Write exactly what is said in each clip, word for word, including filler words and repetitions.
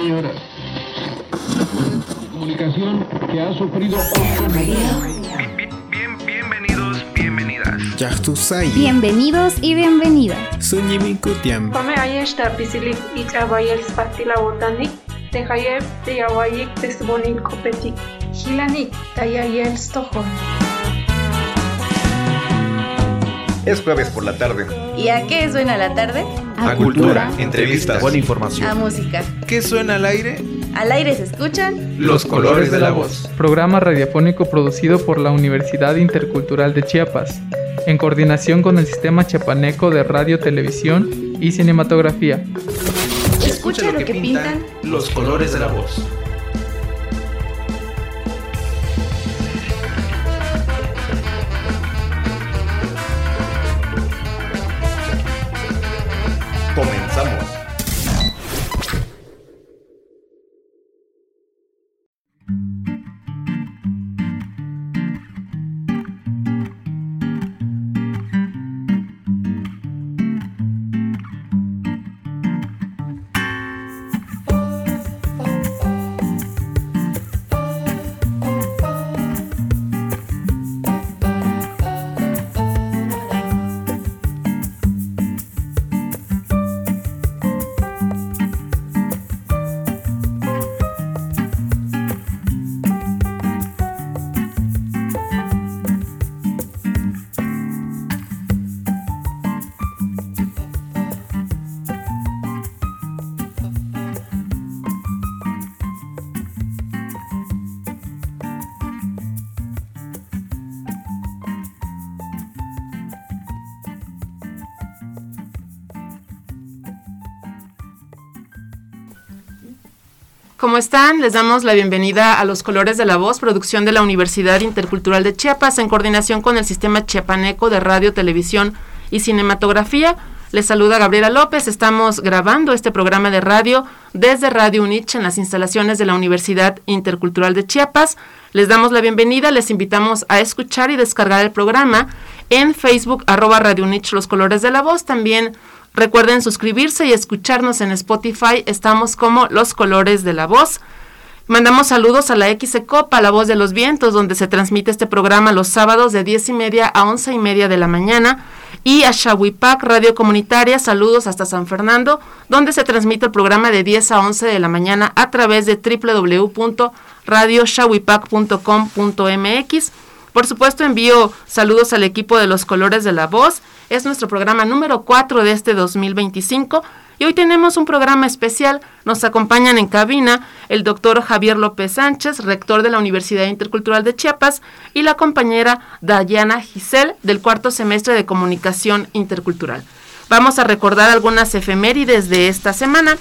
señoras. Comunicación que ha sufrido Bien, bien, bienvenidos, bienvenidas. Bienvenidos y bienvenidas. Come ayesta pisilik y abayel spatila botanik, tejayev de yawayik tesbonin kopetik, hilanik tayayel stojo. Es jueves por la tarde. ¿Y a qué suena la tarde? A, a cultura, cultura, entrevistas, buena información. A música. ¿Qué suena al aire? Al aire se escuchan Los colores de la voz. Programa radiofónico producido por la Universidad Intercultural de Chiapas, en coordinación con el Sistema Chiapaneco de Radio, Televisión y Cinematografía. Escucha, Escucha lo, lo que, que pintan, pintan los colores de la voz. Comenzamos. ¿Cómo están? Les damos la bienvenida a Los Colores de la Voz, producción de la Universidad Intercultural de Chiapas, en coordinación con el Sistema Chiapaneco de Radio, Televisión y Cinematografía. Les saluda Gabriela López. Estamos grabando este programa de radio desde Radio UNICH en las instalaciones de la Universidad Intercultural de Chiapas. Les damos la bienvenida, les invitamos a escuchar y descargar el programa en Facebook, arroba Radio UNICH Los Colores de la Voz. También recuerden suscribirse y escucharnos en Spotify, estamos como Los Colores de la Voz. Mandamos saludos a la X E Copa, La Voz de los Vientos, donde se transmite este programa los sábados de diez y media a once y media de la mañana, y a Xahuipac Radio Comunitaria, saludos hasta San Fernando, donde se transmite el programa de diez a once de la mañana a través de doble u doble u doble u punto radio xahuipac punto com punto m x. Por supuesto, envío saludos al equipo de Los Colores de la Voz. Es nuestro programa número cuatro de este dos mil veinticinco y hoy tenemos un programa especial. Nos acompañan en cabina el doctor Javier López Sánchez, rector de la Universidad Intercultural de Chiapas, y la compañera Dayana Giselle, del cuarto semestre de Comunicación Intercultural. Vamos a recordar algunas efemérides de esta semana.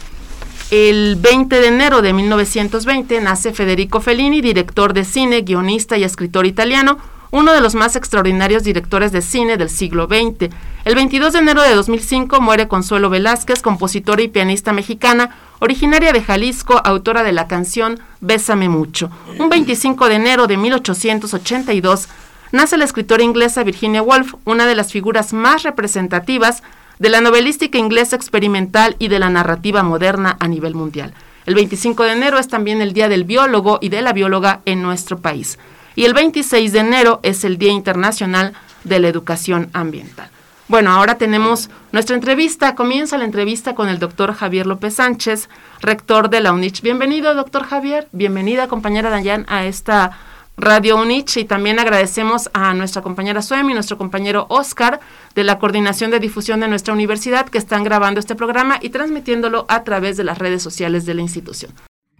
El veinte de enero de mil novecientos veinte nace Federico Fellini, director de cine, guionista y escritor italiano, uno de los más extraordinarios directores de cine del siglo veinte. El veintidós de enero de dos mil cinco muere Consuelo Velázquez, compositora y pianista mexicana, originaria de Jalisco, autora de la canción Bésame Mucho. Un veinticinco de enero de mil ochocientos ochenta y dos nace la escritora inglesa Virginia Woolf, una de las figuras más representativas de la novelística inglesa experimental y de la narrativa moderna a nivel mundial. El veinticinco de enero es también el Día del Biólogo y de la Bióloga en nuestro país. Y el veintiséis de enero es el Día Internacional de la Educación Ambiental. Bueno, ahora tenemos nuestra entrevista. Comienza la entrevista con el doctor Javier López Sánchez, rector de la UNICH. Bienvenido, doctor Javier. Bienvenida, compañera Dayan, a esta Radio UNICH, y también agradecemos a nuestra compañera Suemi y nuestro compañero Oscar de la Coordinación de Difusión de nuestra universidad, que están grabando este programa y transmitiéndolo a través de las redes sociales de la institución.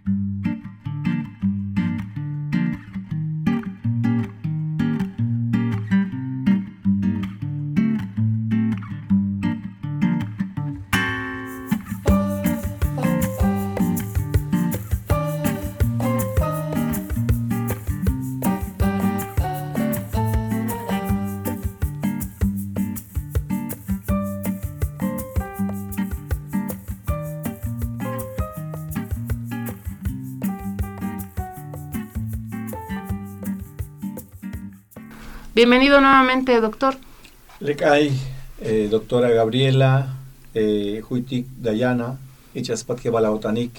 Bienvenido nuevamente, doctor. Lekay, eh, doctora Gabriela, eh, Huitik Dayana, Ichaspatke Balaotanik,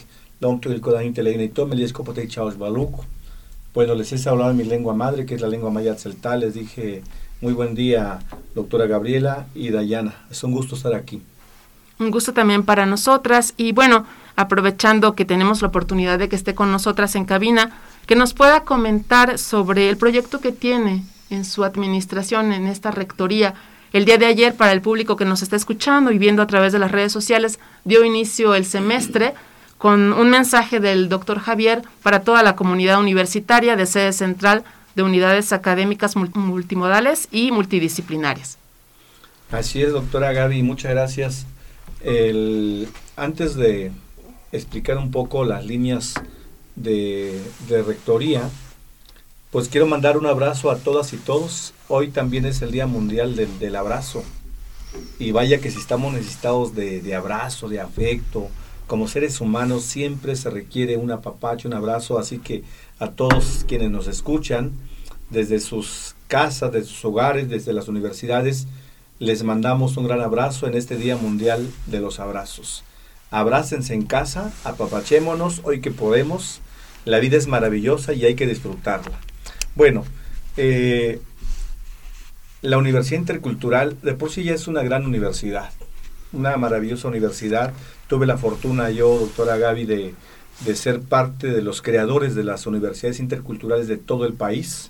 Bueno, les he hablado en mi lengua madre, que es la lengua maya tzeltal. Les dije, muy buen día, doctora Gabriela y Dayana. Es un gusto estar aquí. Un gusto también para nosotras. Y bueno, aprovechando que tenemos la oportunidad de que esté con nosotras en cabina, que nos pueda comentar sobre el proyecto que tiene en su administración, en esta rectoría. El día de ayer, para el público que nos está escuchando y viendo a través de las redes sociales, dio inicio el semestre con un mensaje del doctor Javier para toda la comunidad universitaria de sede central de unidades académicas multimodales y multidisciplinarias. Así es, doctora Gaby, muchas gracias. El, antes de explicar un poco las líneas de, de rectoría, pues quiero mandar un abrazo a todas y todos. Hoy también es el Día Mundial del, del Abrazo. Y vaya que si estamos necesitados de, de abrazo, de afecto, como seres humanos siempre se requiere un apapacho, un abrazo. Así que a todos quienes nos escuchan, desde sus casas, desde sus hogares, desde las universidades, les mandamos un gran abrazo en este Día Mundial de los Abrazos. Abrácense en casa, apapachémonos hoy que podemos. La vida es maravillosa y hay que disfrutarla. Bueno, eh, la Universidad Intercultural de por sí ya es una gran universidad, una maravillosa universidad. Tuve la fortuna yo, doctora Gaby, de, de ser parte de los creadores de las universidades interculturales de todo el país,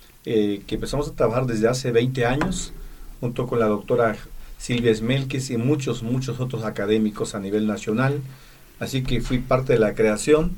eh, que empezamos a trabajar desde hace veinte años, junto con la doctora Silvia Esmelquez y muchos, muchos otros académicos a nivel nacional. Así que fui parte de la creación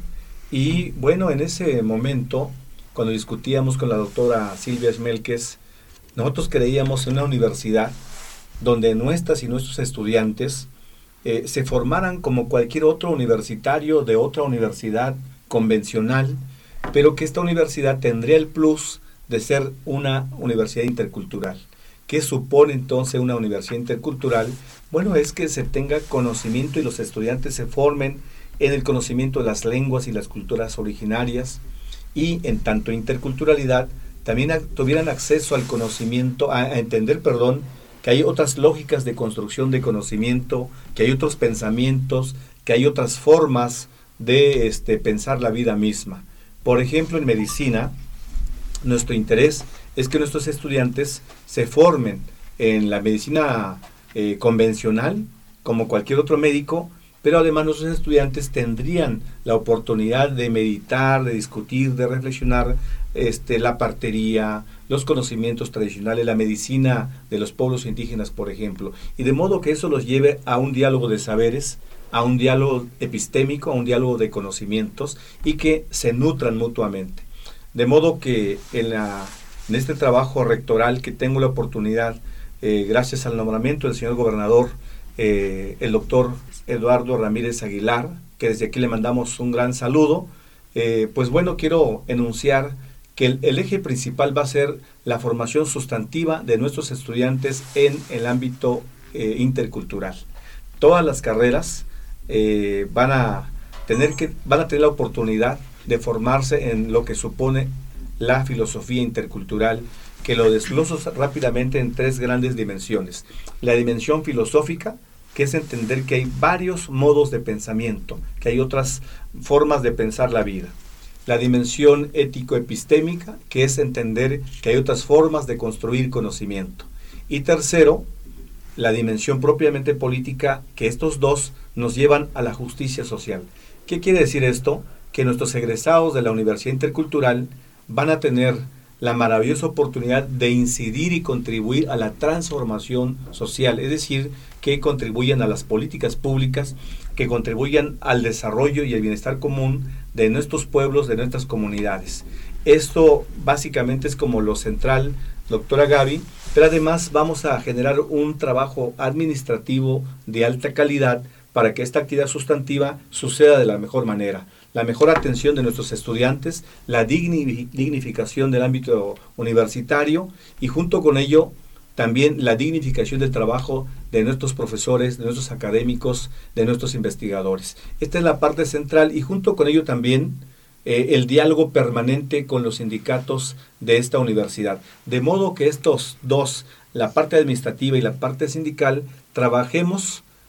y bueno, en ese momento, cuando discutíamos con la doctora Silvia Esmelquez, nosotros creíamos en una universidad donde nuestras y nuestros estudiantes eh, se formaran como cualquier otro universitario de otra universidad convencional, pero que esta universidad tendría el plus de ser una universidad intercultural. ¿Qué supone entonces una universidad intercultural? Bueno, es que se tenga conocimiento y los estudiantes se formen en el conocimiento de las lenguas y las culturas originarias, y en tanto interculturalidad también a, tuvieran acceso al conocimiento, a, a entender, perdón, que hay otras lógicas de construcción de conocimiento, que hay otros pensamientos, que hay otras formas de este, pensar la vida misma. Por ejemplo, en medicina, nuestro interés es que nuestros estudiantes se formen en la medicina eh, convencional, como cualquier otro médico, pero además nuestros estudiantes tendrían la oportunidad de meditar, de discutir, de reflexionar este, la partería, los conocimientos tradicionales, la medicina de los pueblos indígenas, por ejemplo, y de modo que eso los lleve a un diálogo de saberes, a un diálogo epistémico, a un diálogo de conocimientos, y que se nutran mutuamente. De modo que en, la, en este trabajo rectoral que tengo la oportunidad, eh, gracias al nombramiento del señor gobernador, eh, el doctor Eduardo Ramírez Aguilar, que desde aquí le mandamos un gran saludo, eh, pues bueno, quiero enunciar que el, el eje principal va a ser la formación sustantiva de nuestros estudiantes en el ámbito eh, intercultural. Todas las carreras eh, van a tener que van a tener la oportunidad de formarse en lo que supone la filosofía intercultural, que lo desgloso rápidamente en tres grandes dimensiones. La dimensión filosófica, que es entender que hay varios modos de pensamiento, que hay otras formas de pensar la vida. La dimensión ético-epistémica, que es entender que hay otras formas de construir conocimiento. Y tercero, la dimensión propiamente política, que estos dos nos llevan a la justicia social. ¿Qué quiere decir esto? Que nuestros egresados de la Universidad Intercultural van a tener la maravillosa oportunidad de incidir y contribuir a la transformación social, es decir, que contribuyan a las políticas públicas, que contribuyan al desarrollo y el bienestar común de nuestros pueblos, de nuestras comunidades. Esto básicamente es como lo central, doctora Gaby, pero además vamos a generar un trabajo administrativo de alta calidad para que esta actividad sustantiva suceda de la mejor manera. La mejor atención de nuestros estudiantes, la digni- dignificación del ámbito universitario y junto con ello también la dignificación del trabajo de nuestros profesores, de nuestros académicos, de nuestros investigadores. Esta es la parte central y junto con ello también eh, el diálogo permanente con los sindicatos de esta universidad. De modo que estos dos, la parte administrativa y la parte sindical, trabajemos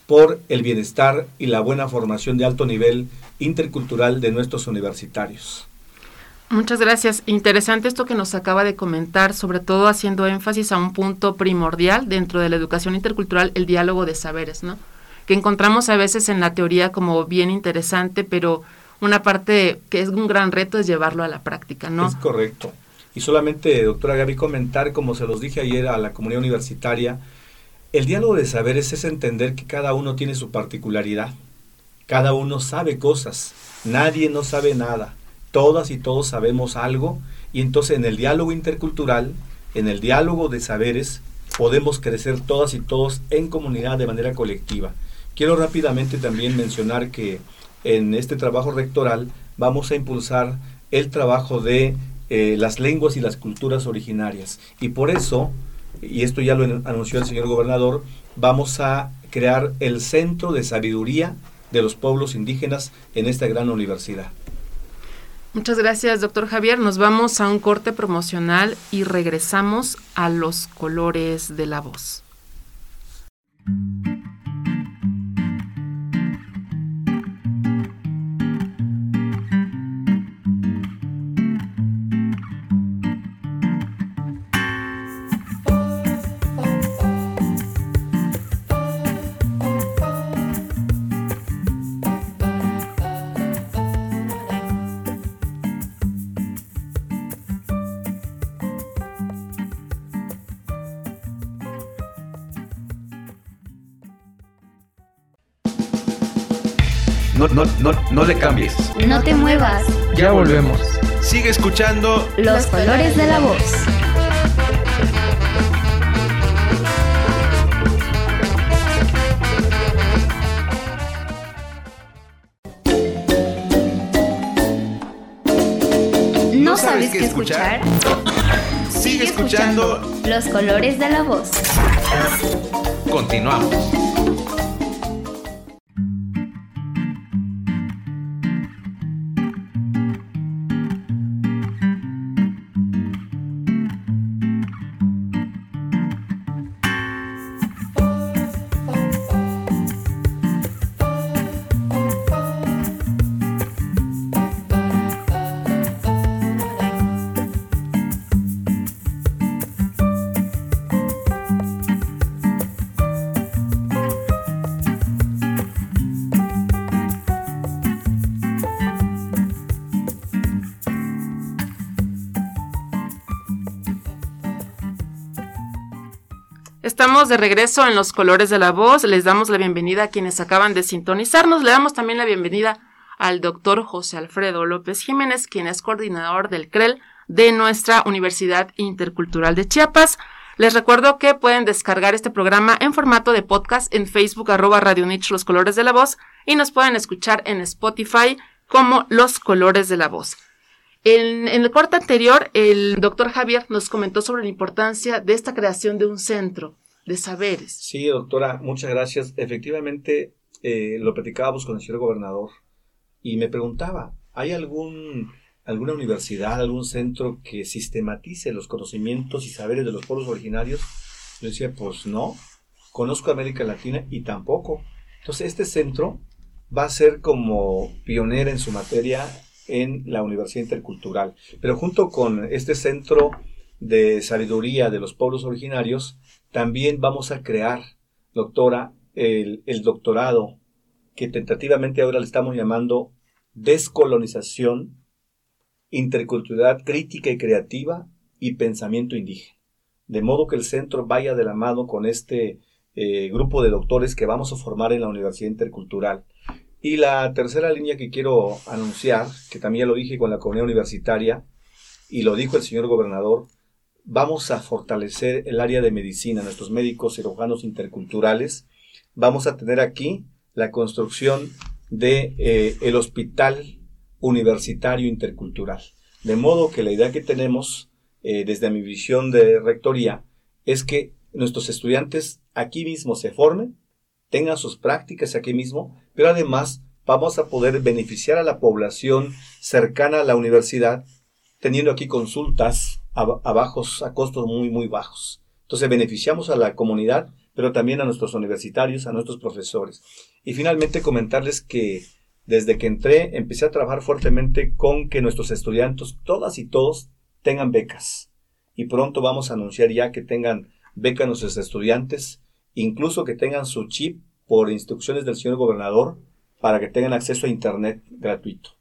por el bienestar y la buena formación de alto nivel intercultural de nuestros universitarios. Muchas gracias. Interesante esto que nos acaba de comentar, sobre todo haciendo énfasis a un punto primordial dentro de la educación intercultural, el diálogo de saberes, ¿no? Que encontramos a veces en la teoría como bien interesante, pero una parte que es un gran reto es llevarlo a la práctica, ¿no? Es correcto. Y solamente, doctora Gaby, comentar, como se los dije ayer a la comunidad universitaria, el diálogo de saberes es entender que cada uno tiene su particularidad, cada uno sabe cosas, nadie no sabe nada. Todas y todos sabemos algo, y entonces en el diálogo intercultural, en el diálogo de saberes, podemos crecer todas y todos en comunidad de manera colectiva. Quiero rápidamente también mencionar que en este trabajo rectoral vamos a impulsar el trabajo de eh, las lenguas y las culturas originarias. Y por eso, y esto ya lo anunció el señor gobernador, vamos a crear el Centro de Sabiduría de los Pueblos Indígenas en esta gran universidad. Muchas gracias, doctor Javier. Nos vamos a un corte promocional y regresamos a los colores de la voz. No, no, no, no le cambies. No te muevas. Ya volvemos. Sigue escuchando Los colores de la voz. ¿No sabes qué escuchar? Sigue escuchando Los colores de la voz. Continuamos. Estamos de regreso en Los Colores de la Voz. Les damos la bienvenida a quienes acaban de sintonizarnos. Le damos también la bienvenida al doctor José Alfredo López Jiménez, quien es coordinador del C R E L de nuestra Universidad Intercultural de Chiapas. Les recuerdo que pueden descargar este programa en formato de podcast en Facebook, arroba Radio Niche Los Colores de la Voz, y nos pueden escuchar en Spotify como Los Colores de la Voz. En, en el corte anterior, el doctor Javier nos comentó sobre la importancia de esta creación de un centro de saberes. Sí, doctora, muchas gracias. Efectivamente, eh, lo platicábamos con el señor gobernador y me preguntaba, ¿hay algún, alguna universidad, algún centro que sistematice los conocimientos y saberes de los pueblos originarios? Yo decía, pues no, conozco América Latina y tampoco. Entonces, este centro va a ser como pionera en su materia en la Universidad Intercultural. Pero junto con este Centro de Sabiduría de los Pueblos Originarios, también vamos a crear, doctora, el, el doctorado que tentativamente ahora le estamos llamando Descolonización, Interculturalidad Crítica y Creativa y Pensamiento Indígena. De modo que el centro vaya de la mano con este eh, grupo de doctores que vamos a formar en la Universidad Intercultural. Y la tercera línea que quiero anunciar, que también lo dije con la comunidad universitaria, y lo dijo el señor gobernador, vamos a fortalecer el área de medicina, nuestros médicos cirujanos interculturales. Vamos a tener aquí la construcción de eh, el Hospital Universitario Intercultural. De modo que la idea que tenemos eh, desde mi visión de rectoría es que nuestros estudiantes aquí mismo se formen, tengan sus prácticas aquí mismo, pero además vamos a poder beneficiar a la población cercana a la universidad, teniendo aquí consultas a, a, bajos, a costos muy, muy bajos. Entonces beneficiamos a la comunidad, pero también a nuestros universitarios, a nuestros profesores. Y finalmente comentarles que desde que entré empecé a trabajar fuertemente con que nuestros estudiantes, todas y todos, tengan becas. Y pronto vamos a anunciar ya que tengan becas nuestros estudiantes, incluso que tengan su chip por instrucciones del señor gobernador para que tengan acceso a internet gratuito.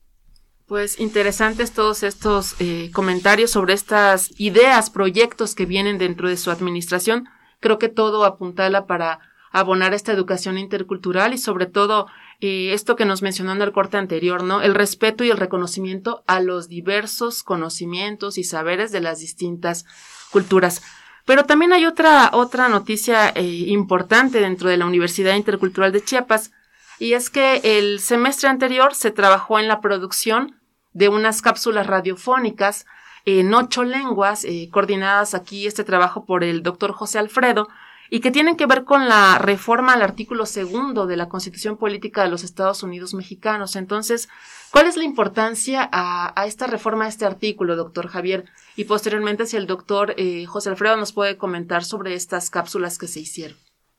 Pues interesantes todos estos eh, comentarios sobre estas ideas, proyectos que vienen dentro de su administración. Creo que todo apuntala para abonar esta educación intercultural y sobre todo eh, esto que nos mencionó en el corte anterior, ¿no? El respeto y el reconocimiento a los diversos conocimientos y saberes de las distintas culturas. Pero también hay otra, otra noticia eh, importante dentro de la Universidad Intercultural de Chiapas, y es que el semestre anterior se trabajó en la producción de unas cápsulas radiofónicas en ocho lenguas, eh, coordinadas aquí este trabajo por el doctor José Alfredo, y que tienen que ver con la reforma al artículo segundo de la Constitución Política de los Estados Unidos Mexicanos. Entonces, ¿cuál es la importancia a, a esta reforma, a este artículo, doctor Javier? Y posteriormente, si el doctor eh, José Alfredo nos puede comentar sobre estas cápsulas que se hicieron.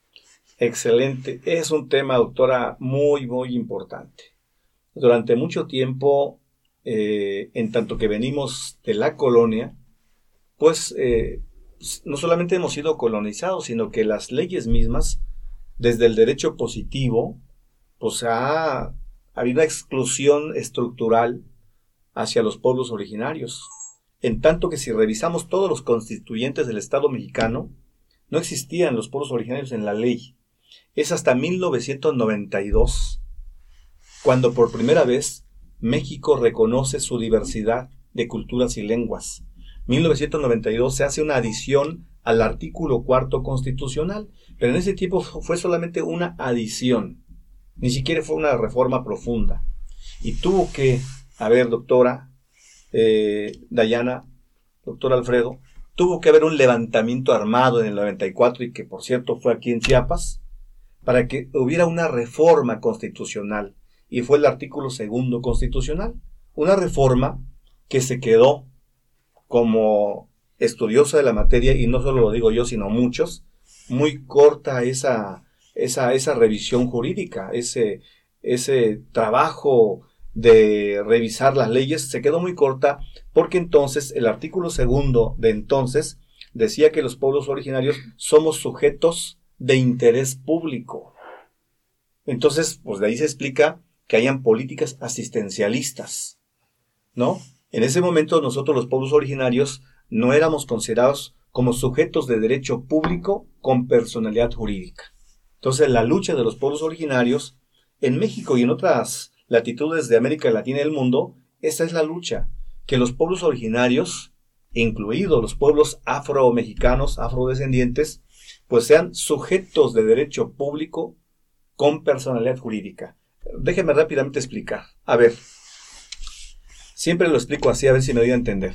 Excelente. Es un tema, doctora, muy, muy importante. Durante mucho tiempo, eh, en tanto que venimos de la colonia, pues eh, no solamente hemos sido colonizados, sino que las leyes mismas, desde el derecho positivo, pues ha, ha habido una exclusión estructural hacia los pueblos originarios. En tanto que si revisamos todos los constituyentes del Estado mexicano, no existían los pueblos originarios en la ley. Es hasta mil novecientos noventa y dos, cuando por primera vez México reconoce su diversidad de culturas y lenguas. mil novecientos noventa y dos se hace una adición al artículo cuarto constitucional, pero en ese tiempo fue solamente una adición, ni siquiera fue una reforma profunda. Y tuvo que haber, doctora eh, Dayana, doctor Alfredo, tuvo que haber un levantamiento armado en el noventa y cuatro, y que por cierto fue aquí en Chiapas, para que hubiera una reforma constitucional, y fue el artículo segundo constitucional, una reforma que se quedó, como estudiosa de la materia, y no solo lo digo yo, sino muchos, muy corta esa, esa, esa revisión jurídica, ese, ese trabajo de revisar las leyes, se quedó muy corta, porque entonces el artículo segundo de entonces decía que los pueblos originarios somos sujetos de interés público. Entonces, pues de ahí se explica que hayan políticas asistencialistas, ¿no? En ese momento nosotros los pueblos originarios no éramos considerados como sujetos de derecho público con personalidad jurídica. Entonces la lucha de los pueblos originarios en México y en otras latitudes de América Latina y del mundo, esa es la lucha, que los pueblos originarios, incluidos los pueblos afro-mexicanos, afrodescendientes, pues sean sujetos de derecho público con personalidad jurídica. Déjeme rápidamente explicar. A ver, siempre lo explico así, a ver si me doy a entender.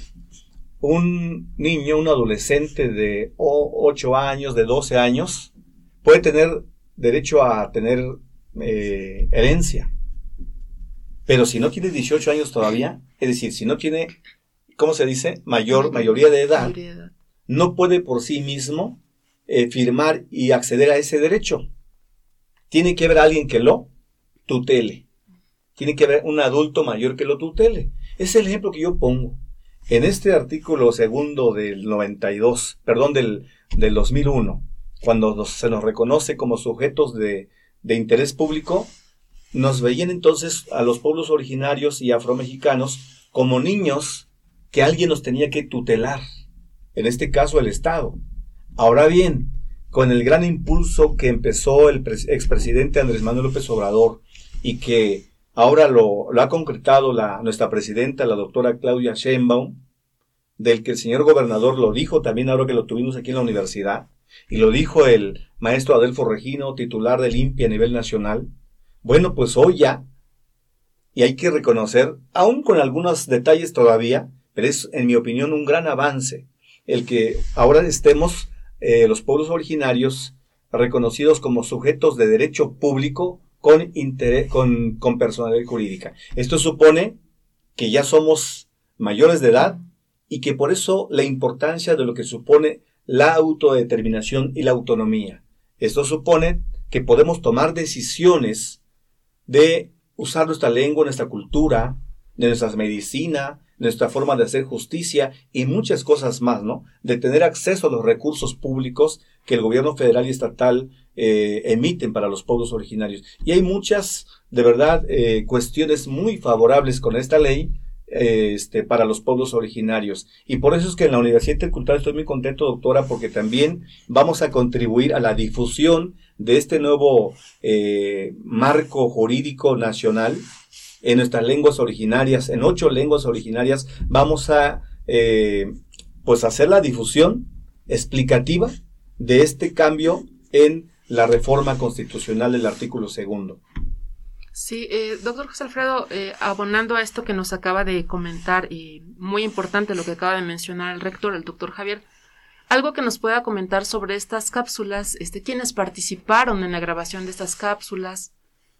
Un niño, un adolescente de ocho años, de doce años, puede tener derecho a tener eh, herencia. Pero si no tiene dieciocho años todavía, es decir, si no tiene, ¿cómo se dice? Mayor, mayoría de edad, no puede por sí mismo eh, firmar y acceder a ese derecho. Tiene que haber alguien que lo tutele. Tiene que haber un adulto mayor que lo tutele. Ese es el ejemplo que yo pongo. En este artículo segundo del noventa y dos, perdón, del, del dos mil uno, cuando nos, se nos reconoce como sujetos de, de interés público, nos veían entonces a los pueblos originarios y afromexicanos como niños que alguien nos tenía que tutelar, en este caso el Estado. Ahora bien, con el gran impulso que empezó el expresidente Andrés Manuel López Obrador y que ahora lo, lo ha concretado la, nuestra presidenta, la doctora Claudia Sheinbaum, del que el señor gobernador lo dijo también ahora que lo tuvimos aquí en la universidad, y lo dijo el maestro Adelfo Regino, titular del I N P I a nivel nacional. Bueno, pues hoy ya, y hay que reconocer, aún con algunos detalles todavía, pero es en mi opinión un gran avance, el que ahora estemos eh, los pueblos originarios reconocidos como sujetos de derecho público con, interés, con, con personalidad jurídica. Esto supone que ya somos mayores de edad y que por eso la importancia de lo que supone la autodeterminación y la autonomía. Esto supone que podemos tomar decisiones de usar nuestra lengua, nuestra cultura, de nuestra medicina, nuestra forma de hacer justicia y muchas cosas más, ¿no? De tener acceso a los recursos públicos que el gobierno federal y estatal eh, emiten para los pueblos originarios. Y hay muchas, de verdad, eh, cuestiones muy favorables con esta ley eh, este, para los pueblos originarios. Y por eso es que en la Universidad Intercultural estoy muy contento, doctora, porque también vamos a contribuir a la difusión de este nuevo eh, marco jurídico nacional en nuestras lenguas originarias, en ocho lenguas originarias. Vamos a eh, pues hacer la difusión explicativa de este cambio en la reforma constitucional del artículo segundo. Sí, eh, doctor José Alfredo, eh, abonando a esto que nos acaba de comentar, y muy importante lo que acaba de mencionar el rector, el doctor Javier, algo que nos pueda comentar sobre estas cápsulas, este, ¿quiénes participaron en la grabación de estas cápsulas?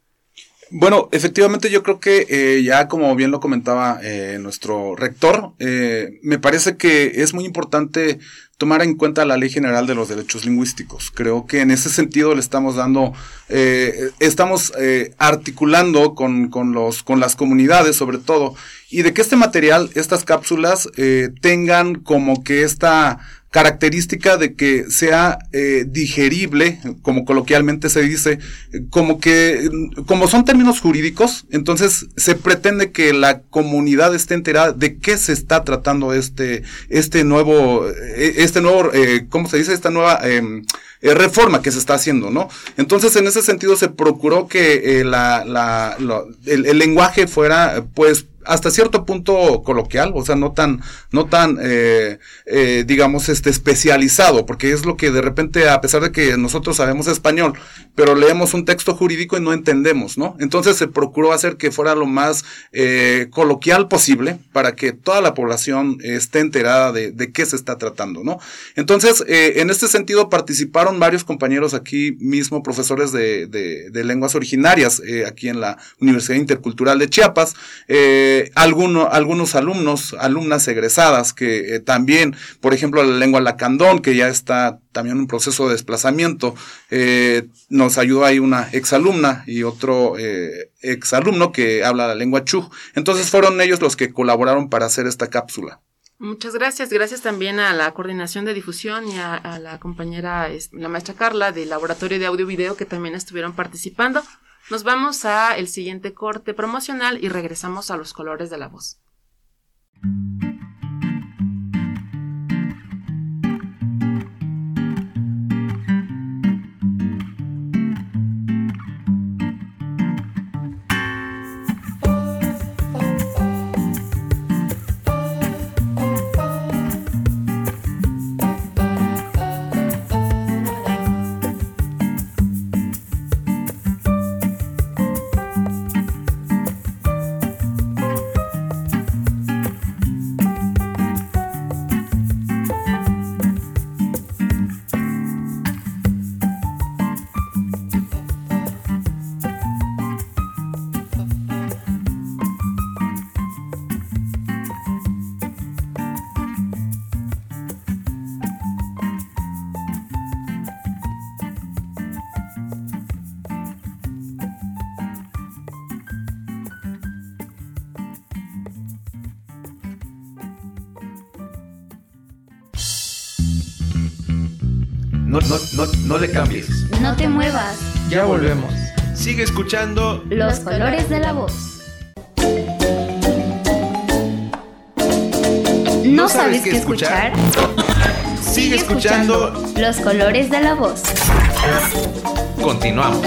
Bueno, efectivamente yo creo que eh, ya como bien lo comentaba eh, nuestro rector, eh, me parece que es muy importante tomar en cuenta la Ley General de los Derechos Lingüísticos. Creo que en ese sentido le estamos dando, eh, estamos eh, articulando con, con, los, con las comunidades sobre todo, y de que este material, estas cápsulas, eh, tengan como que esta característica de que sea eh, digerible, como coloquialmente se dice, como que, como son términos jurídicos, entonces se pretende que la comunidad esté enterada de qué se está tratando este, este nuevo, este nuevo, eh, ¿cómo se dice? Esta nueva eh, eh, reforma que se está haciendo, ¿no? Entonces, en ese sentido se procuró que eh, la, la, la el, el lenguaje fuera, pues, hasta cierto punto coloquial, o sea, no tan, no tan, eh, eh, digamos, este, especializado, porque es lo que de repente, a pesar de que nosotros sabemos español, pero leemos un texto jurídico y no entendemos, ¿no? Entonces se procuró hacer que fuera lo más eh, coloquial posible para que toda la población esté enterada de, de qué se está tratando, ¿no? Entonces, eh, en este sentido participaron varios compañeros aquí mismo, profesores de, de, de lenguas originarias, eh, aquí en la Universidad Intercultural de Chiapas, eh, Alguno, algunos alumnos, alumnas egresadas que eh, también, por ejemplo, la lengua lacandón, que ya está también en un proceso de desplazamiento, eh, nos ayudó ahí una exalumna y otro eh, exalumno que habla la lengua chuj. Entonces fueron ellos los que colaboraron para hacer esta cápsula. Muchas gracias, gracias también a la coordinación de difusión y a, a la compañera, la maestra Carla del Laboratorio de Audio y Video, que también estuvieron participando. Nos vamos a el siguiente corte promocional y regresamos a los colores de la voz. No, no, no, no le cambies. No te muevas. Ya volvemos. Sigue escuchando Los colores de la voz. ¿No sabes qué escuchar? Sigue escuchando. Los colores de la voz. Continuamos.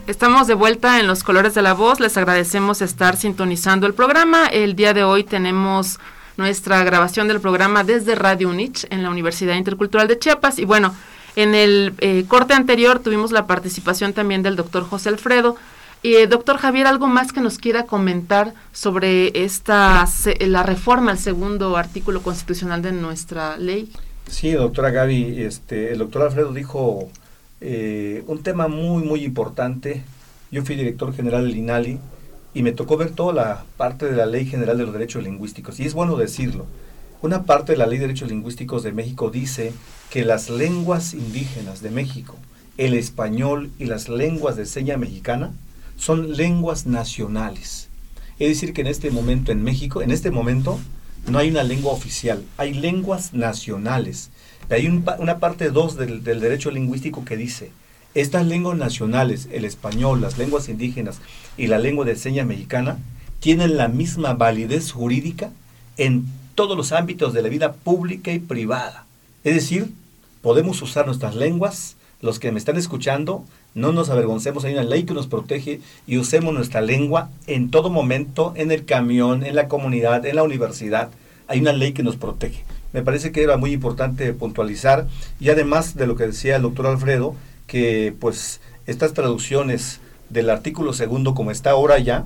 Estamos de vuelta en Los Colores de la Voz. Les agradecemos estar sintonizando el programa. El día de hoy tenemos nuestra grabación del programa desde Radio UNICH en la Universidad Intercultural de Chiapas. Y bueno, en el eh, corte anterior tuvimos la participación también del doctor José Alfredo. Y eh, doctor Javier, ¿algo más que nos quiera comentar sobre esta la reforma al segundo artículo constitucional de nuestra ley? Sí, doctora Gaby, este, el doctor Alfredo dijo eh, un tema muy, muy importante. Yo fui director general del INALI y me tocó ver toda la parte de la Ley General de los Derechos Lingüísticos. Y es bueno decirlo, una parte de la Ley de Derechos Lingüísticos de México dice que las lenguas indígenas de México, el español y las lenguas de seña mexicana, son lenguas nacionales. Es decir, que en este momento en México, en este momento, no hay una lengua oficial, hay lenguas nacionales. Hay un, una parte dos del, del derecho lingüístico que dice, estas lenguas nacionales, el español, las lenguas indígenas y la lengua de señas mexicana, tienen la misma validez jurídica en todos los ámbitos de la vida pública y privada. Es decir, podemos usar nuestras lenguas, los que me están escuchando, no nos avergoncemos, hay una ley que nos protege y usemos nuestra lengua en todo momento, en el camión, en la comunidad, en la universidad, hay una ley que nos protege. Me parece que era muy importante puntualizar, y además de lo que decía el doctor Alfredo, que pues estas traducciones del artículo segundo, como está ahora ya,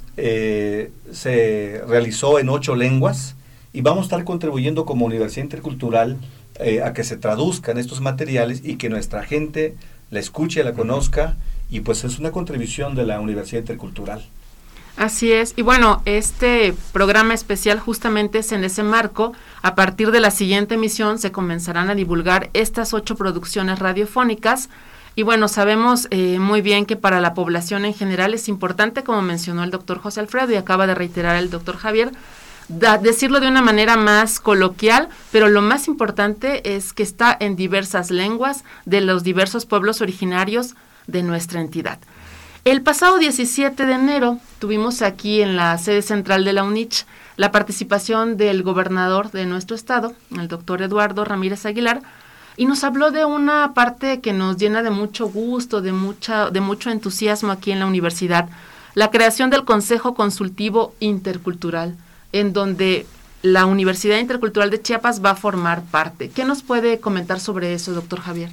eh, se realizó en ocho lenguas, y vamos a estar contribuyendo como Universidad Intercultural eh, a que se traduzcan estos materiales y que nuestra gente la escuche, la conozca, y pues es una contribución de la Universidad Intercultural. Así es, y bueno, este programa especial justamente es en ese marco. A partir de la siguiente emisión se comenzarán a divulgar estas ocho producciones radiofónicas, y bueno, sabemos eh, muy bien que para la población en general es importante, como mencionó el doctor José Alfredo y acaba de reiterar el doctor Javier, da, decirlo de una manera más coloquial, pero lo más importante es que está en diversas lenguas de los diversos pueblos originarios de nuestra entidad. El pasado diecisiete de enero tuvimos aquí en la sede central de la UNICH la participación del gobernador de nuestro estado, el doctor Eduardo Ramírez Aguilar, y nos habló de una parte que nos llena de mucho gusto, de, mucha, de mucho entusiasmo aquí en la universidad, la creación del Consejo Consultivo Intercultural, en donde la Universidad Intercultural de Chiapas va a formar parte. ¿Qué nos puede comentar sobre eso, doctor Javier?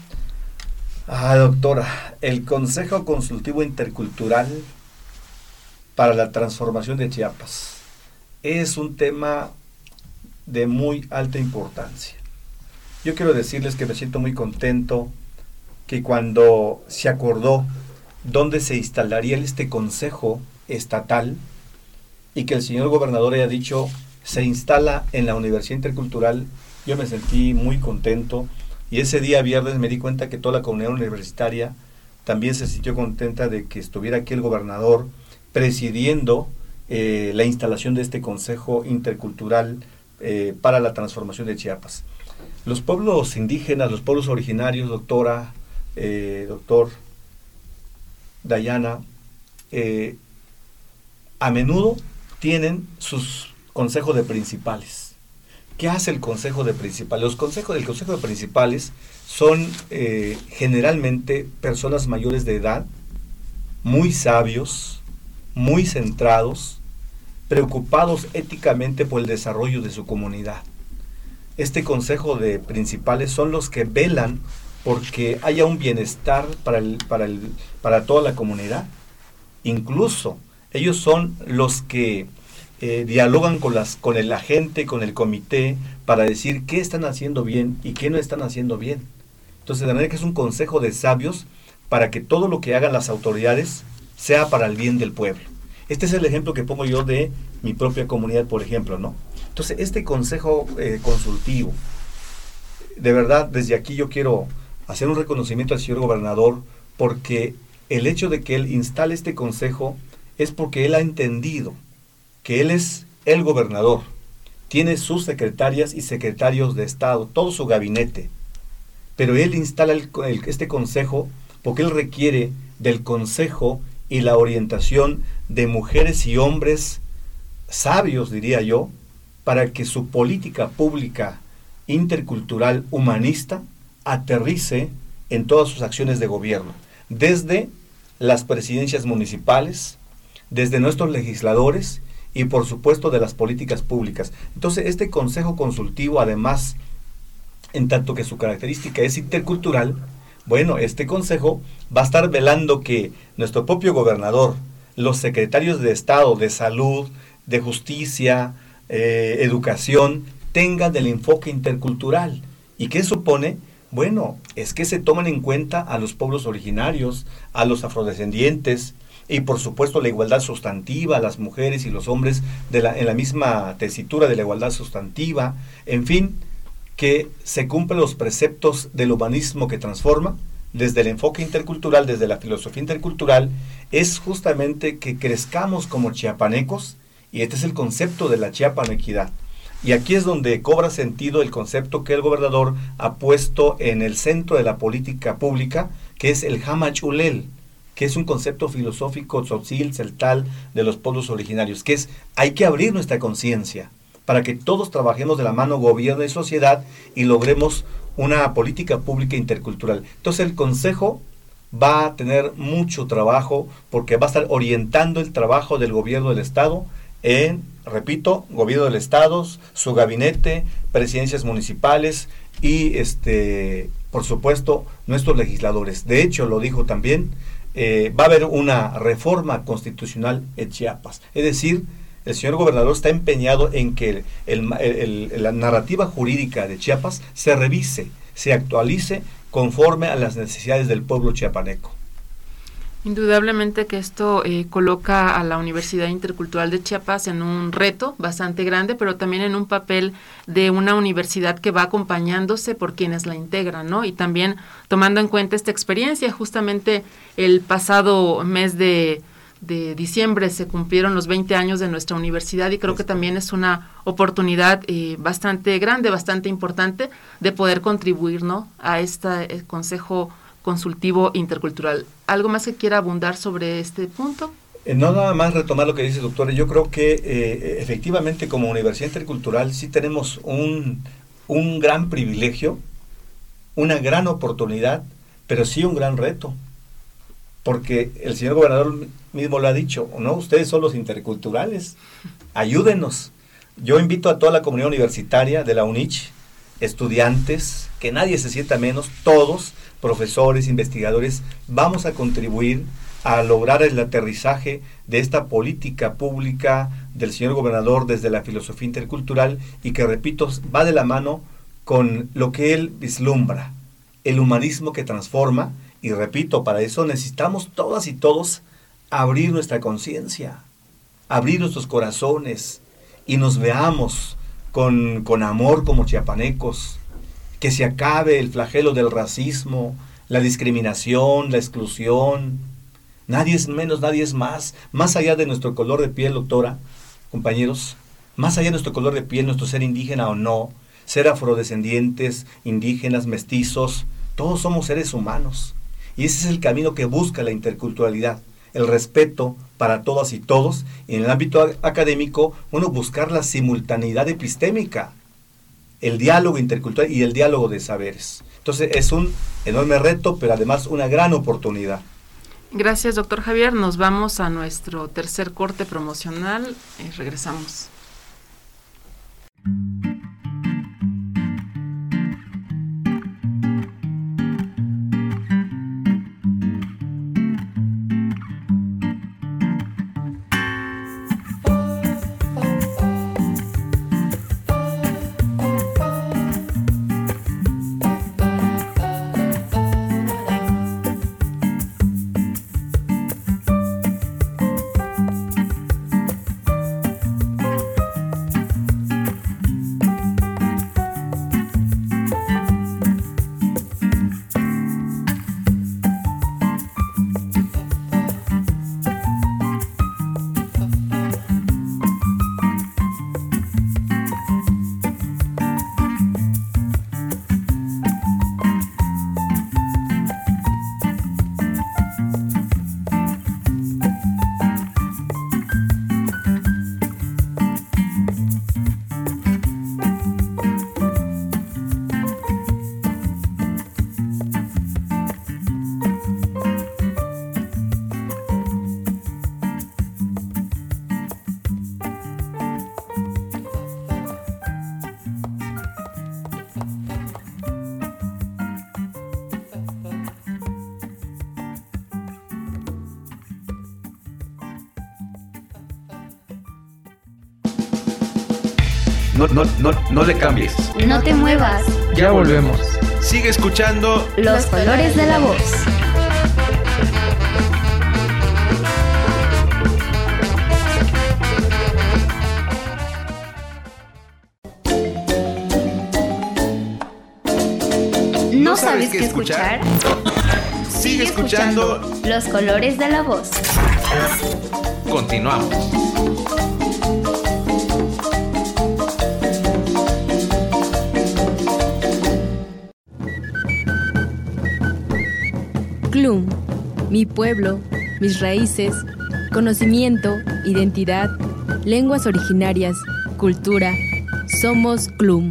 Ah, doctora, el Consejo Consultivo Intercultural para la Transformación de Chiapas es un tema de muy alta importancia. Yo quiero decirles que me siento muy contento que cuando se acordó dónde se instalaría este Consejo Estatal y que el señor gobernador haya dicho se instala en la Universidad Intercultural, yo me sentí muy contento. Y ese día viernes me di cuenta que toda la comunidad universitaria también se sintió contenta de que estuviera aquí el gobernador presidiendo eh, la instalación de este Consejo Intercultural eh, para la Transformación de Chiapas. Los pueblos indígenas, los pueblos originarios, doctora, eh, doctor Dayana, eh, a menudo tienen sus consejos de principales. ¿Qué hace el Consejo de Principales? Los consejos del Consejo de Principales son eh, generalmente personas mayores de edad, muy sabios, muy centrados, preocupados éticamente por el desarrollo de su comunidad. Este Consejo de Principales son los que velan porque haya un bienestar para, el, para, el, para toda la comunidad. Incluso ellos son los que Eh, dialogan con, las, con el agente, con el comité, para decir qué están haciendo bien y qué no están haciendo bien. Entonces, de manera que es un consejo de sabios para que todo lo que hagan las autoridades sea para el bien del pueblo. Este es el ejemplo que pongo yo de mi propia comunidad, por ejemplo, ¿no? Entonces, este consejo eh, consultivo, de verdad, desde aquí yo quiero hacer un reconocimiento al señor gobernador, porque el hecho de que él instale este consejo es porque él ha entendido que él es el gobernador, tiene sus secretarias y secretarios de Estado, todo su gabinete, pero él instala el, el, este consejo porque él requiere del consejo y la orientación de mujeres y hombres sabios, diría yo, para que su política pública intercultural humanista aterrice en todas sus acciones de gobierno, desde las presidencias municipales, desde nuestros legisladores y por supuesto de las políticas públicas. Entonces este consejo consultivo, además, en tanto que su característica es intercultural, bueno, este consejo va a estar velando que nuestro propio gobernador, los secretarios de Estado, de Salud, de Justicia, eh, Educación, tengan el enfoque intercultural. ¿Y qué supone? Bueno, es que se toman en cuenta a los pueblos originarios, a los afrodescendientes, y por supuesto la igualdad sustantiva, las mujeres y los hombres de la, en la misma tesitura de la igualdad sustantiva, en fin, que se cumplen los preceptos del humanismo que transforma, desde el enfoque intercultural, desde la filosofía intercultural, es justamente que crezcamos como chiapanecos, y este es el concepto de la chiapanequidad. Y aquí es donde cobra sentido el concepto que el gobernador ha puesto en el centro de la política pública, que es el Hamachulel, que es un concepto filosófico tzotzil, celtal, de los pueblos originarios, que es, hay que abrir nuestra conciencia para que todos trabajemos de la mano gobierno y sociedad y logremos una política pública intercultural. Entonces el Consejo va a tener mucho trabajo porque va a estar orientando el trabajo del gobierno del Estado en, repito, gobierno del Estado, su gabinete, presidencias municipales y, este, por supuesto, nuestros legisladores. De hecho, lo dijo también, eh, va a haber una reforma constitucional en Chiapas. Es decir, el señor gobernador está empeñado en que el, el, el, la narrativa jurídica de Chiapas se revise, se actualice conforme a las necesidades del pueblo chiapaneco. Indudablemente que esto eh, coloca a la Universidad Intercultural de Chiapas en un reto bastante grande, pero también en un papel de una universidad que va acompañándose por quienes la integran, ¿no? Y también tomando en cuenta esta experiencia, justamente el pasado mes de, de diciembre se cumplieron los veinte años de nuestra universidad y creo que también es una oportunidad eh, bastante grande, bastante importante de poder contribuir, ¿no?, a este Consejo Consultivo Intercultural. ¿Algo más que quiera abundar sobre este punto? Eh, no, nada más retomar lo que dice, doctora. Yo creo que eh, efectivamente como Universidad Intercultural sí tenemos un, un gran privilegio, una gran oportunidad, pero sí un gran reto. Porque el señor gobernador mismo lo ha dicho, ¿no? Ustedes son los interculturales, ayúdenos. Yo invito a toda la comunidad universitaria de la UNICH, estudiantes, que nadie se sienta menos, todos, profesores, investigadores, vamos a contribuir a lograr el aterrizaje de esta política pública del señor gobernador desde la filosofía intercultural y que, repito, va de la mano con lo que él vislumbra, el humanismo que transforma, y repito, para eso necesitamos todas y todos abrir nuestra conciencia, abrir nuestros corazones y nos veamos con, con amor como chiapanecos, que se acabe el flagelo del racismo, la discriminación, la exclusión. Nadie es menos, nadie es más. Más allá de nuestro color de piel, doctora, compañeros, más allá de nuestro color de piel, nuestro ser indígena o no, ser afrodescendientes, indígenas, mestizos, todos somos seres humanos. Y ese es el camino que busca la interculturalidad, el respeto para todas y todos, y en el ámbito académico, uno buscar la simultaneidad epistémica, el diálogo intercultural y el diálogo de saberes. Entonces es un enorme reto, pero además una gran oportunidad. Gracias, doctor Javier. Nos vamos a nuestro tercer corte promocional y regresamos. no, no, no, no le cambies. No te muevas. Ya volvemos. Sigue escuchando Los colores de la voz. ¿No sabes qué escuchar? Sigue escuchando Los colores de la voz. Continuamos. CLUM, mi pueblo, mis raíces, conocimiento, identidad, lenguas originarias, cultura. Somos CLUM.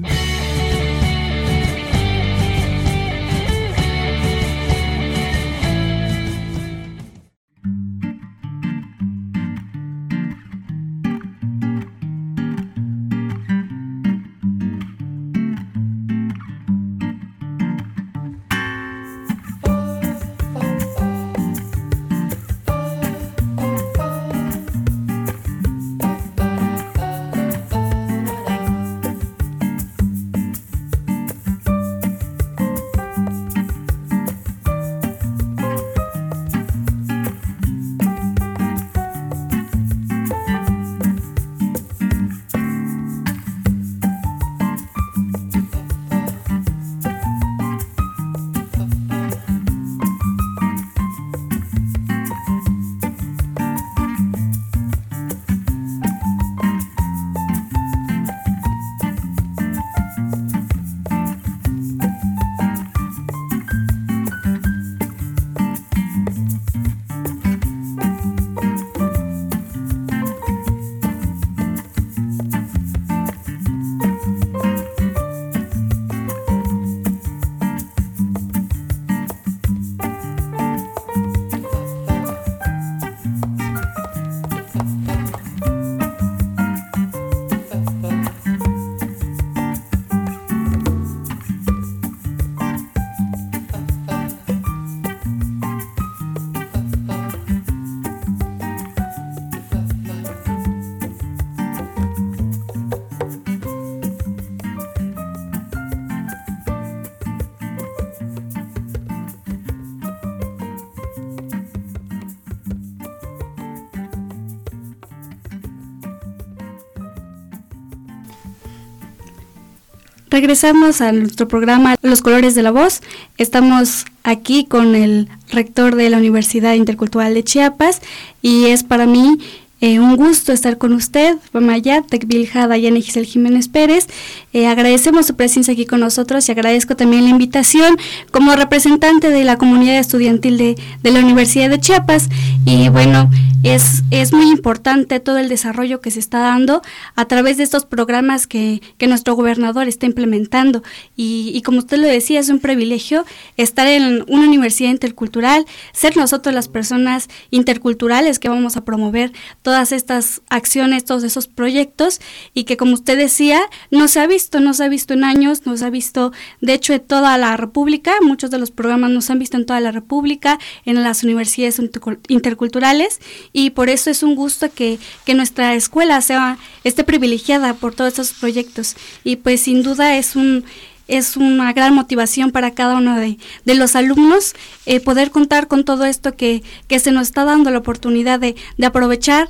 Regresamos a nuestro programa Los Colores de la Voz. Estamos aquí con el rector de la Universidad Intercultural de Chiapas y es para mí eh, un gusto estar con usted, Mamaya Tecbilja Dayane Giselle Jiménez Pérez. Eh, agradecemos su presencia aquí con nosotros y agradezco también la invitación como representante de la comunidad estudiantil de, de la Universidad de Chiapas. Y bueno, es, es muy importante todo el desarrollo que se está dando a través de estos programas que, que nuestro gobernador está implementando. Y, y como usted lo decía, es un privilegio estar en una universidad intercultural, ser nosotros las personas interculturales que vamos a promover todas estas acciones, todos esos proyectos, y que como usted decía, no se ha visto, no se ha visto en años, no se ha visto, de hecho, en toda la República. Muchos de los programas no se han visto en toda la República, en las universidades interculturales, y por eso es un gusto que, que nuestra escuela sea esté privilegiada por todos estos proyectos. Y pues sin duda es un es una gran motivación para cada uno de, de los alumnos eh, poder contar con todo esto que, que se nos está dando la oportunidad de, de aprovechar,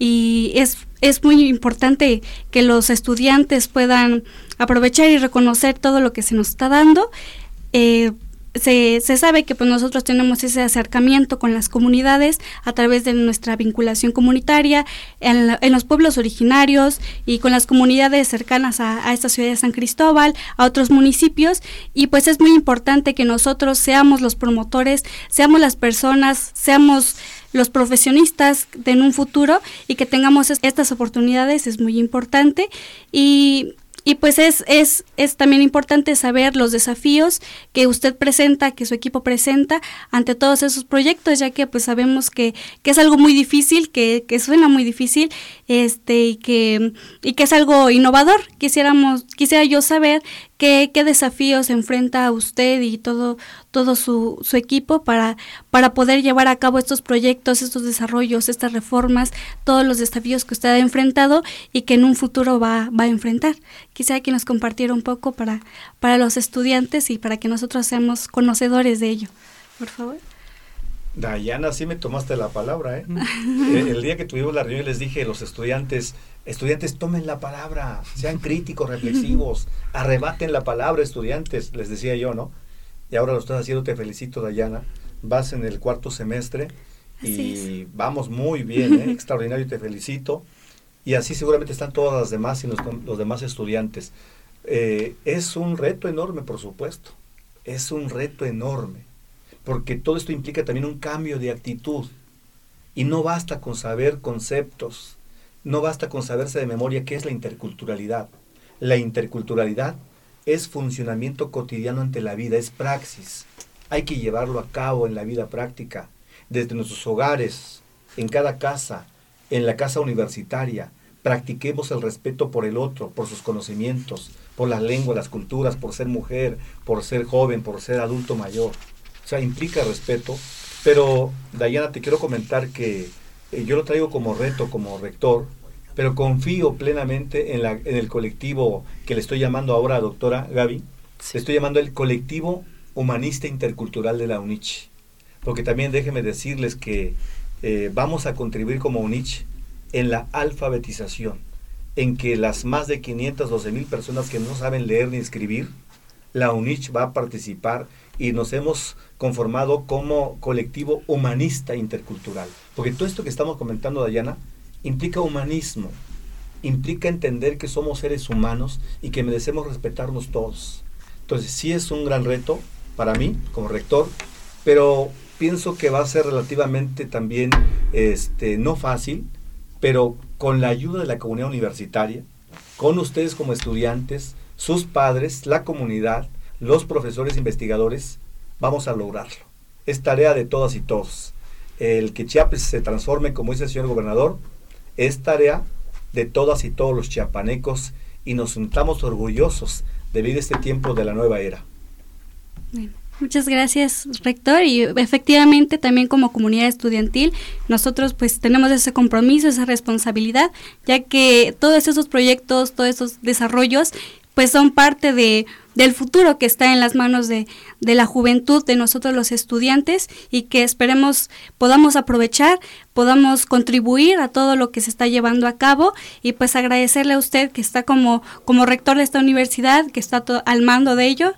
y es, es muy importante que los estudiantes puedan aprovechar y reconocer todo lo que se nos está dando. Eh, Se, se sabe que pues nosotros tenemos ese acercamiento con las comunidades a través de nuestra vinculación comunitaria en, la, en los pueblos originarios y con las comunidades cercanas a, a esta ciudad de San Cristóbal, a otros municipios, y pues es muy importante que nosotros seamos los promotores, seamos las personas, seamos los profesionistas de en un futuro, y que tengamos es, estas oportunidades es muy importante. Y Y pues es, es, es también importante saber los desafíos que usted presenta, que su equipo presenta ante todos esos proyectos, ya que pues sabemos que, que es algo muy difícil, que, que suena muy difícil, este, y que, y que es algo innovador. Quisiéramos, quisiera yo saber qué, qué desafíos enfrenta usted y todo, todo su, su equipo para, para poder llevar a cabo estos proyectos, estos desarrollos, estas reformas, todos los desafíos que usted ha enfrentado y que en un futuro va, va a enfrentar. Quisiera que nos compartiera un poco para, para los estudiantes y para que nosotros seamos conocedores de ello. Por favor. Dayana, sí me tomaste la palabra, ¿eh? el, el día que tuvimos la reunión les dije a los estudiantes, estudiantes tomen la palabra, sean críticos, reflexivos, arrebaten la palabra, estudiantes, les decía yo, ¿no? Y ahora lo estás haciendo, te felicito, Dayana, vas en el cuarto semestre y vamos muy bien, ¿eh? Extraordinario, te felicito, y así seguramente están todas las demás y los, los demás estudiantes. Eh, es un reto enorme, por supuesto, es un reto enorme, porque todo esto implica también un cambio de actitud, y no basta con saber conceptos, no basta con saberse de memoria qué es la interculturalidad. La interculturalidad es funcionamiento cotidiano ante la vida, es praxis. Hay que llevarlo a cabo en la vida práctica, desde nuestros hogares, en cada casa, en la casa universitaria. Practiquemos el respeto por el otro, por sus conocimientos, por las lenguas, las culturas, por ser mujer, por ser joven, por ser adulto mayor. O sea, implica respeto, pero Dayana, te quiero comentar que eh, yo lo traigo como reto, como rector, pero confío plenamente en, la, en el colectivo que le estoy llamando ahora, doctora Gaby, sí. Le estoy llamando el colectivo humanista intercultural de la UNICH, porque también déjenme decirles que eh, vamos a contribuir como UNICH en la alfabetización, en que las más de quinientas doce mil personas que no saben leer ni escribir, la UNICH va a participar y nos hemos conformado como colectivo humanista intercultural. Porque todo esto que estamos comentando, Dayana, implica humanismo, implica entender que somos seres humanos y que merecemos respetarnos todos. Entonces sí es un gran reto para mí como rector, pero pienso que va a ser relativamente también este, no fácil, pero con la ayuda de la comunidad universitaria, con ustedes como estudiantes, sus padres, la comunidad, los profesores investigadores, vamos a lograrlo. Es tarea de todas y todos. El que Chiapas se transforme, como dice el señor gobernador, es tarea de todas y todos los chiapanecos, y nos sintamos orgullosos de vivir este tiempo de la nueva era. Bien. Muchas gracias, rector, y efectivamente también como comunidad estudiantil nosotros pues tenemos ese compromiso, esa responsabilidad, ya que todos esos proyectos, todos esos desarrollos pues son parte de del futuro que está en las manos de, de la juventud, de nosotros los estudiantes, y que esperemos podamos aprovechar, podamos contribuir a todo lo que se está llevando a cabo, y pues agradecerle a usted que está como, como rector de esta universidad, que está to- al mando de ello,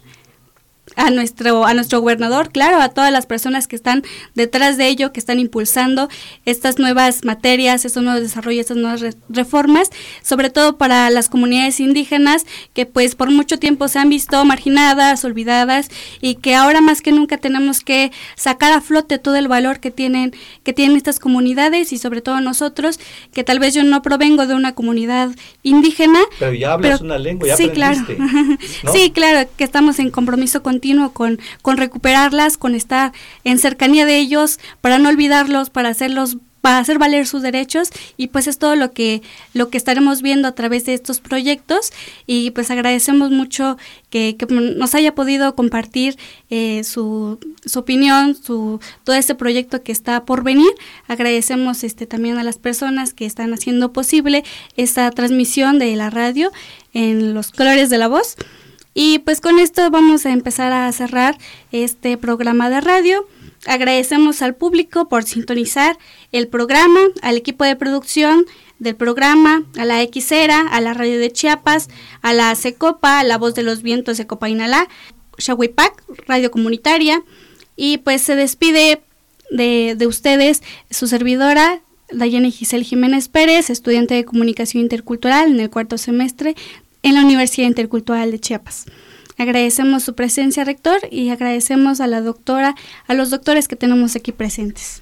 a nuestro a nuestro gobernador, claro, a todas las personas que están detrás de ello, que están impulsando estas nuevas materias, estos nuevos desarrollos, estas nuevas re- reformas, sobre todo para las comunidades indígenas que pues por mucho tiempo se han visto marginadas, olvidadas, y que ahora más que nunca tenemos que sacar a flote todo el valor que tienen que tienen estas comunidades, y sobre todo nosotros, que tal vez yo no provengo de una comunidad indígena. Pero ya hablas pero, una lengua, ya sí, aprendiste, claro. ¿No? Sí, claro, que estamos en compromiso con continuo con, con recuperarlas, con estar en cercanía de ellos, para no olvidarlos, para hacerlos, para hacer valer sus derechos, y pues es todo lo que, lo que estaremos viendo a través de estos proyectos, y pues agradecemos mucho que, que nos haya podido compartir eh, su, su opinión, su, todo este proyecto que está por venir. Agradecemos este también a las personas que están haciendo posible esta transmisión de la radio en los colores de la voz. Y pues con esto vamos a empezar a cerrar este programa de radio. Agradecemos al público por sintonizar el programa, al equipo de producción del programa, a la Xera, a la radio de Chiapas, a la Secopa, a la voz de los vientos de Copainalá, Xahuipac, radio comunitaria. Y pues se despide de, de ustedes su servidora, Dayana Giselle Jiménez Pérez, estudiante de Comunicación Intercultural en el cuarto semestre en la Universidad Intercultural de Chiapas. Agradecemos su presencia, rector, y agradecemos a la doctora, a los doctores que tenemos aquí presentes.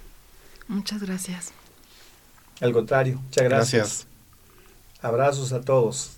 Muchas gracias. Al contrario, muchas gracias. Gracias. Abrazos a todos.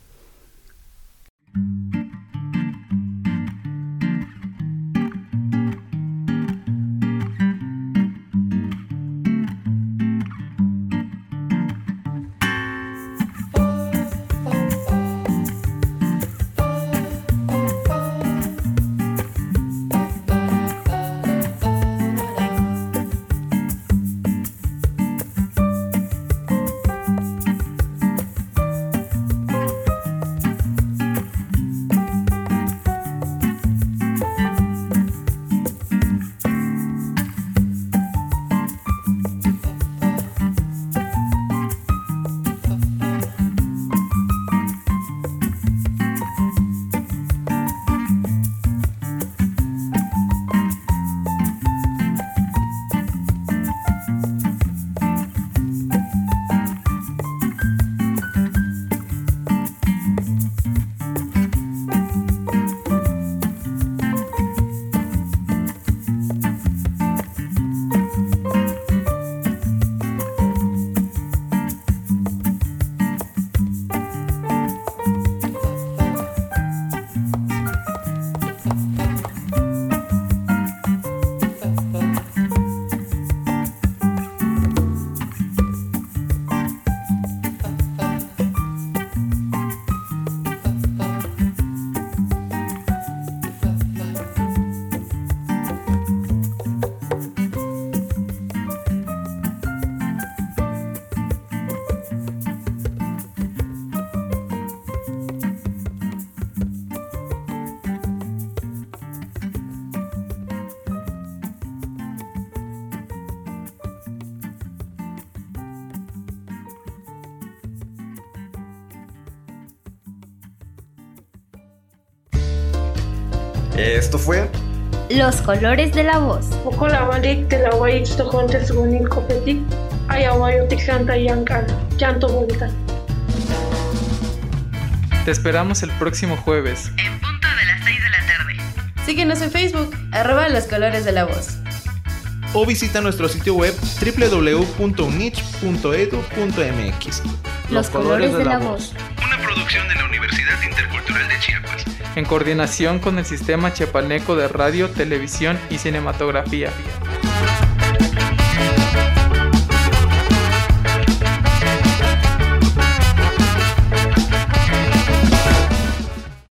Esto fue Los colores de la voz. Okolawalik de la Wayik Stojonte Sugunin Copetic, Ayawayotic Santa Yankan, Llanto Bogotá. Te esperamos el próximo jueves. En punto de las seis de la tarde. Síguenos en Facebook, arroba Los Colores de la Voz. O visita nuestro sitio web doble u doble u doble u punto unich punto edu punto m x. Los colores de la voz. Una producción de la Universidad Intercultural de Chiapas. En coordinación con el Sistema Chiapaneco de Radio, Televisión y Cinematografía.